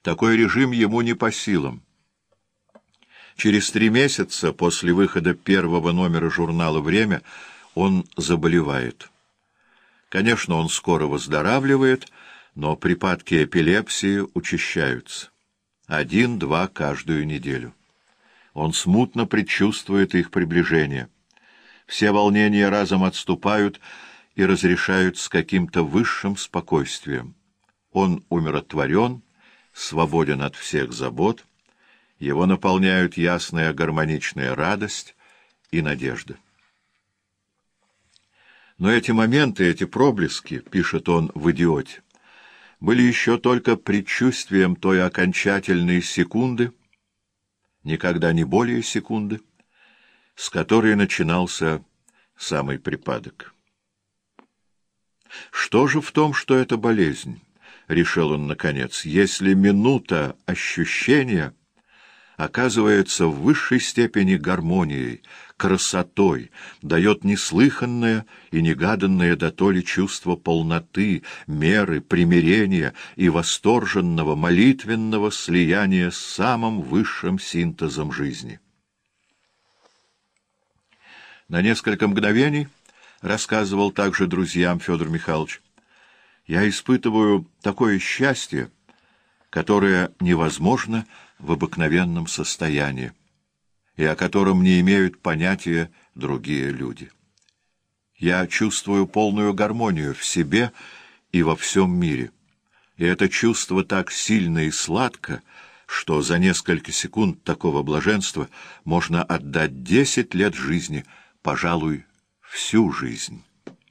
Такой режим ему не по силам. Через 3 месяца после выхода первого номера журнала «Время» он заболевает. Конечно, он скоро выздоравливает, но припадки эпилепсии учащаются. 1-2 каждую неделю. Он смутно предчувствует их приближение. Все волнения разом отступают и разрешают с каким-то высшим спокойствием. Он умиротворен, свободен от всех забот, его наполняют ясная гармоничная радость и надежда. Но эти моменты, эти проблески, пишет он в «Идиоте», были еще только предчувствием той окончательной секунды, никогда не более секунды, с которой начинался самый припадок. Что же в том, что это болезнь? — решил он наконец, — если минута ощущения оказывается в высшей степени гармонией, красотой, дает неслыханное и негаданное дотоле чувство полноты, меры, примирения и восторженного молитвенного слияния с самым высшим синтезом жизни. На несколько мгновений, рассказывал также друзьям Федор Михайлович, я испытываю такое счастье, которое невозможно в обыкновенном состоянии, и о котором не имеют понятия другие люди. Я чувствую полную гармонию в себе и во всем мире, и это чувство так сильно и сладко, что за несколько секунд такого блаженства можно отдать 10 лет жизни, пожалуй, всю жизнь.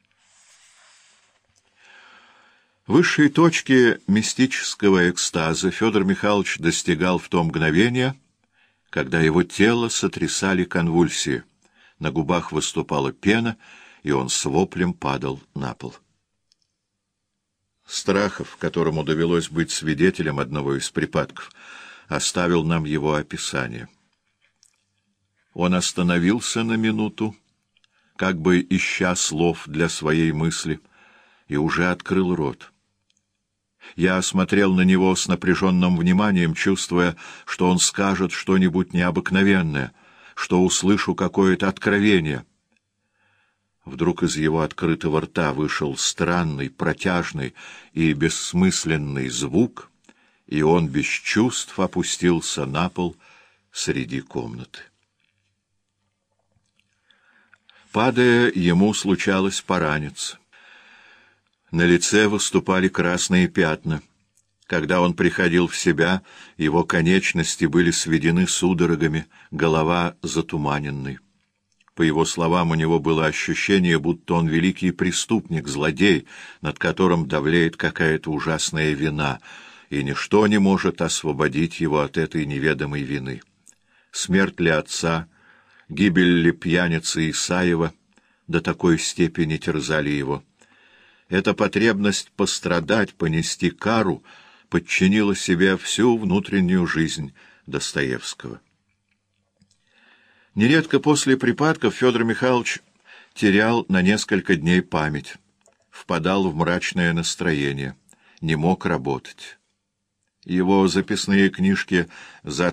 Высшей точки мистического экстаза Федор Михайлович достигал в то мгновение, когда его тело сотрясали конвульсии, на губах выступала пена, и он с воплем падал на пол. Страхов, которому довелось быть свидетелем одного из припадков, оставил нам его описание. Он остановился на минуту, как бы ища слов для своей мысли, и уже открыл рот. Я смотрел на него с напряженным вниманием, чувствуя, что он скажет что-нибудь необыкновенное, что услышу какое-то откровение. Вдруг из его открытого рта вышел странный, протяжный и бессмысленный звук, и он без чувств опустился на пол среди комнаты. Падая, ему случалось пораниться. На лице выступали красные пятна. Когда он приходил в себя, его конечности были сведены судорогами, голова затуманенной. По его словам, у него было ощущение, будто он великий преступник, злодей, над которым давлеет какая-то ужасная вина, и ничто не может освободить его от этой неведомой вины. Смерть ли отца, гибель ли пьяницы Исаева до такой степени терзали его? Эта потребность пострадать, понести кару подчинила себе всю внутреннюю жизнь Достоевского. Нередко после припадков Федор Михайлович терял на несколько дней память, впадал в мрачное настроение, не мог работать. Его записные книжки за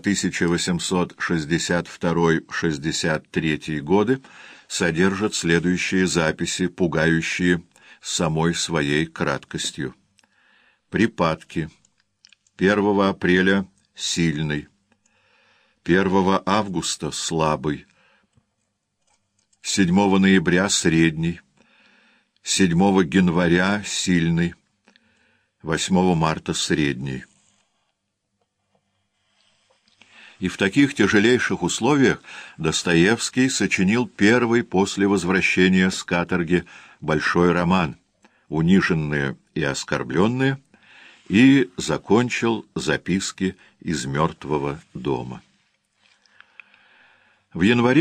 1862-63 годы содержат следующие записи, пугающие самой своей краткостью. Припадки. 1 апреля — сильный. 1 августа — слабый. 7 ноября — средний. 7 января — сильный. 8 марта — средний. И в таких тяжелейших условиях Достоевский сочинил первый после возвращения с каторги большой роман «Униженные и оскорбленные» и закончил записки из мертвого дома. В январе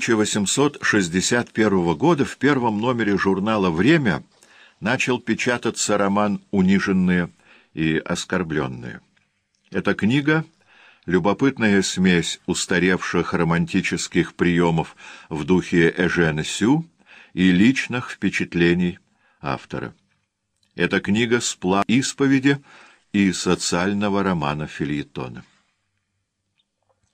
1861 года в первом номере журнала «Время» начал печататься роман «Униженные и оскорбленные». Эта книга — любопытная смесь устаревших романтических приемов в духе Эжена Сю и личных впечатлений автора. Эта книга — сплав исповеди и социального романа-фельетона.